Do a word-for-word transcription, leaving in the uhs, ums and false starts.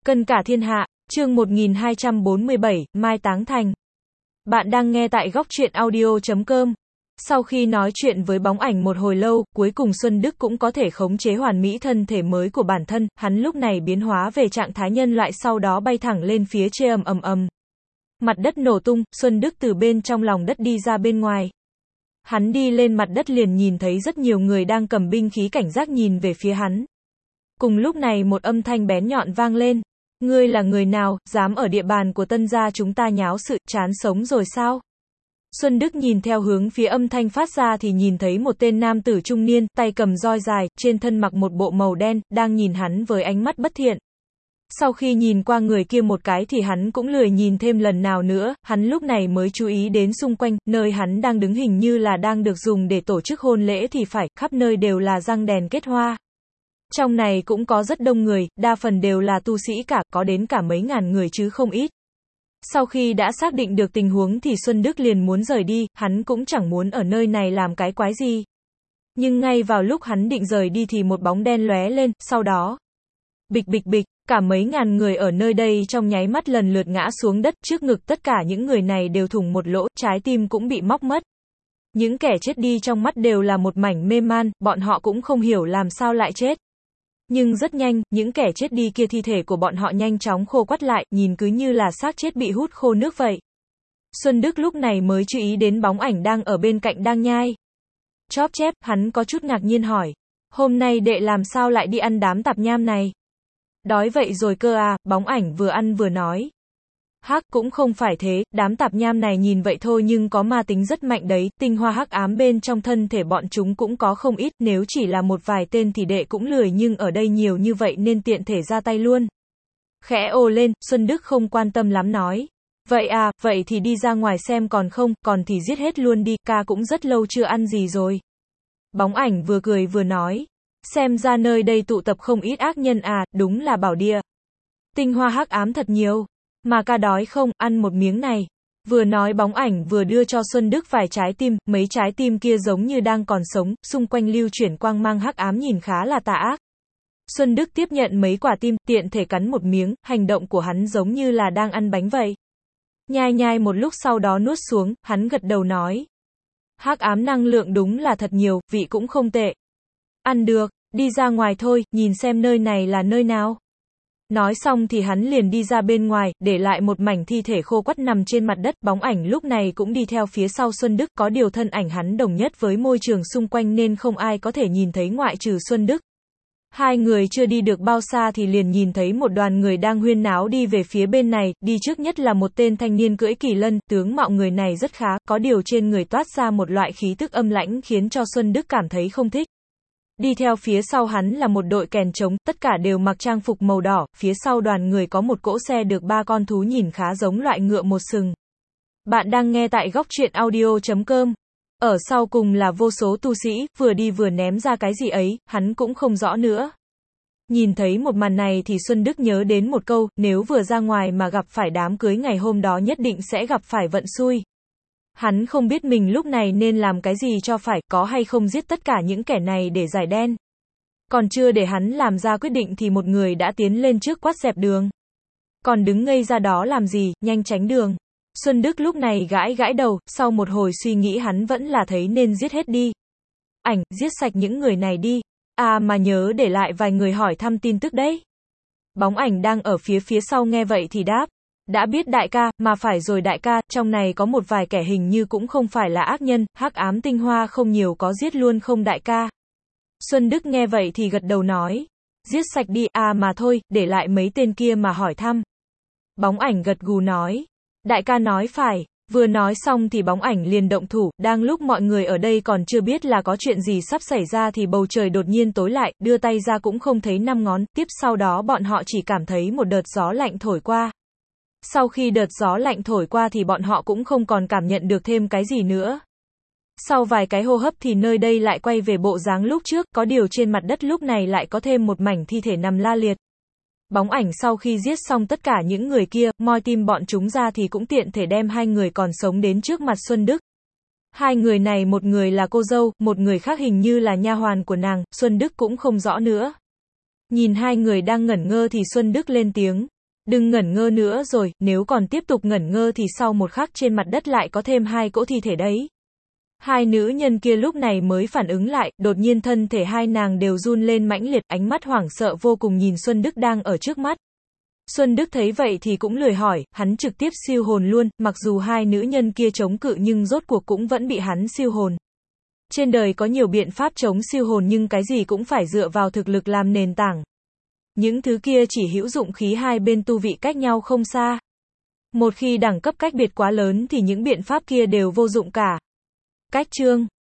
Cân cả thiên hạ, chương một nghìn hai trăm bốn mươi bảy, Mai Táng Thành. Bạn đang nghe tại góc truyện audio chấm com. Sau khi nói chuyện với bóng ảnh một hồi lâu, cuối cùng Xuân Đức cũng có thể khống chế hoàn mỹ thân thể mới của bản thân, hắn lúc này biến hóa về trạng thái nhân loại sau đó bay thẳng lên phía trên ầm ầm ầm. Mặt đất nổ tung, Xuân Đức từ bên trong lòng đất đi ra bên ngoài. Hắn đi lên mặt đất liền nhìn thấy rất nhiều người đang cầm binh khí cảnh giác nhìn về phía hắn. Cùng lúc này một âm thanh bén nhọn vang lên. Ngươi là người nào, dám ở địa bàn của Tân gia chúng ta nháo sự, chán sống rồi sao? Xuân Đức nhìn theo hướng phía âm thanh phát ra thì nhìn thấy một tên nam tử trung niên, tay cầm roi dài, trên thân mặc một bộ màu đen, đang nhìn hắn với ánh mắt bất thiện. Sau khi nhìn qua người kia một cái thì hắn cũng lười nhìn thêm lần nào nữa, hắn lúc này mới chú ý đến xung quanh, nơi hắn đang đứng hình như là đang được dùng để tổ chức hôn lễ thì phải, khắp nơi đều là răng đèn kết hoa. Trong này cũng có rất đông người, đa phần đều là tu sĩ cả, có đến cả mấy ngàn người chứ không ít. Sau khi đã xác định được tình huống thì Xuân Đức liền muốn rời đi, hắn cũng chẳng muốn ở nơi này làm cái quái gì. Nhưng ngay vào lúc hắn định rời đi thì một bóng đen lóe lên, sau đó, bịch bịch bịch, cả mấy ngàn người ở nơi đây trong nháy mắt lần lượt ngã xuống đất, trước ngực tất cả những người này đều thủng một lỗ, trái tim cũng bị móc mất. Những kẻ chết đi trong mắt đều là một mảnh mê man, bọn họ cũng không hiểu làm sao lại chết. Nhưng rất nhanh, những kẻ chết đi kia thi thể của bọn họ nhanh chóng khô quắt lại, nhìn cứ như là xác chết bị hút khô nước vậy. Xuân Đức lúc này mới chú ý đến bóng ảnh đang ở bên cạnh đang nhai chóp chép, hắn có chút ngạc nhiên hỏi. Hôm nay đệ làm sao lại đi ăn đám tạp nham này? Đói vậy rồi cơ à, bóng ảnh vừa ăn vừa nói. Hắc, cũng không phải thế, đám tạp nham này nhìn vậy thôi nhưng có ma tính rất mạnh đấy, tinh hoa hắc ám bên trong thân thể bọn chúng cũng có không ít, nếu chỉ là một vài tên thì đệ cũng lười nhưng ở đây nhiều như vậy nên tiện thể ra tay luôn. Khẽ ồ lên, Xuân Đức không quan tâm lắm nói. Vậy à, vậy thì đi ra ngoài xem còn không, còn thì giết hết luôn đi, ca cũng rất lâu chưa ăn gì rồi. Bóng ảnh vừa cười vừa nói. Xem ra nơi đây tụ tập không ít ác nhân à, đúng là bảo địa. Tinh hoa hắc ám thật nhiều. Mà ca đói không, ăn một miếng này. Vừa nói bóng ảnh vừa đưa cho Xuân Đức vài trái tim, mấy trái tim kia giống như đang còn sống, xung quanh lưu chuyển quang mang hắc ám nhìn khá là tà ác. Xuân Đức tiếp nhận mấy quả tim, tiện thể cắn một miếng, hành động của hắn giống như là đang ăn bánh vậy. Nhai nhai một lúc sau đó nuốt xuống, hắn gật đầu nói. Hắc ám năng lượng đúng là thật nhiều, vị cũng không tệ. Ăn được, đi ra ngoài thôi, nhìn xem nơi này là nơi nào. Nói xong thì hắn liền đi ra bên ngoài, để lại một mảnh thi thể khô quắt nằm trên mặt đất, bóng ảnh lúc này cũng đi theo phía sau Xuân Đức, có điều thân ảnh hắn đồng nhất với môi trường xung quanh nên không ai có thể nhìn thấy ngoại trừ Xuân Đức. Hai người chưa đi được bao xa thì liền nhìn thấy một đoàn người đang huyên náo đi về phía bên này, đi trước nhất là một tên thanh niên cưỡi kỳ lân, tướng mạo người này rất khá, có điều trên người toát ra một loại khí tức âm lãnh khiến cho Xuân Đức cảm thấy không thích. Đi theo phía sau hắn là một đội kèn trống, tất cả đều mặc trang phục màu đỏ, phía sau đoàn người có một cỗ xe được ba con thú nhìn khá giống loại ngựa một sừng. Bạn đang nghe tại góc truyện audio chấm com. Ở sau cùng là vô số tu sĩ, vừa đi vừa ném ra cái gì ấy, hắn cũng không rõ nữa. Nhìn thấy một màn này thì Xuân Đức nhớ đến một câu, nếu vừa ra ngoài mà gặp phải đám cưới ngày hôm đó nhất định sẽ gặp phải vận xui. Hắn không biết mình lúc này nên làm cái gì cho phải, có hay không giết tất cả những kẻ này để giải đen. Còn chưa để hắn làm ra quyết định thì một người đã tiến lên trước quát dẹp đường. Còn đứng ngây ra đó làm gì, nhanh tránh đường. Xuân Đức lúc này gãi gãi đầu, sau một hồi suy nghĩ hắn vẫn là thấy nên giết hết đi. Ảnh, giết sạch những người này đi. À mà nhớ để lại vài người hỏi thăm tin tức đấy. Bóng ảnh đang ở phía phía sau nghe vậy thì đáp. Đã biết đại ca, mà phải rồi đại ca, trong này có một vài kẻ hình như cũng không phải là ác nhân, hắc ám tinh hoa không nhiều có giết luôn không đại ca. Xuân Đức nghe vậy thì gật đầu nói. Giết sạch đi, à mà thôi, để lại mấy tên kia mà hỏi thăm. Bóng ảnh gật gù nói. Đại ca nói phải. Vừa nói xong thì bóng ảnh liền động thủ, đang lúc mọi người ở đây còn chưa biết là có chuyện gì sắp xảy ra thì bầu trời đột nhiên tối lại, đưa tay ra cũng không thấy năm ngón, tiếp sau đó bọn họ chỉ cảm thấy một đợt gió lạnh thổi qua. Sau khi đợt gió lạnh thổi qua thì bọn họ cũng không còn cảm nhận được thêm cái gì nữa. Sau vài cái hô hấp thì nơi đây lại quay về bộ dáng lúc trước, có điều trên mặt đất lúc này lại có thêm một mảnh thi thể nằm la liệt. Bóng ảnh sau khi giết xong tất cả những người kia, moi tim bọn chúng ra thì cũng tiện thể đem hai người còn sống đến trước mặt Xuân Đức. Hai người này một người là cô dâu, một người khác hình như là nha hoàn của nàng, Xuân Đức cũng không rõ nữa. Nhìn hai người đang ngẩn ngơ thì Xuân Đức lên tiếng. Đừng ngẩn ngơ nữa rồi, nếu còn tiếp tục ngẩn ngơ thì sau một khắc trên mặt đất lại có thêm hai cỗ thi thể đấy. Hai nữ nhân kia lúc này mới phản ứng lại, đột nhiên thân thể hai nàng đều run lên mãnh liệt, ánh mắt hoảng sợ vô cùng nhìn Xuân Đức đang ở trước mắt. Xuân Đức thấy vậy thì cũng lười hỏi, hắn trực tiếp siêu hồn luôn, mặc dù hai nữ nhân kia chống cự nhưng rốt cuộc cũng vẫn bị hắn siêu hồn. Trên đời có nhiều biện pháp chống siêu hồn nhưng cái gì cũng phải dựa vào thực lực làm nền tảng. Những thứ kia chỉ hữu dụng khí hai bên tu vị cách nhau không xa. Một khi đẳng cấp cách biệt quá lớn thì những biện pháp kia đều vô dụng cả. Cách chương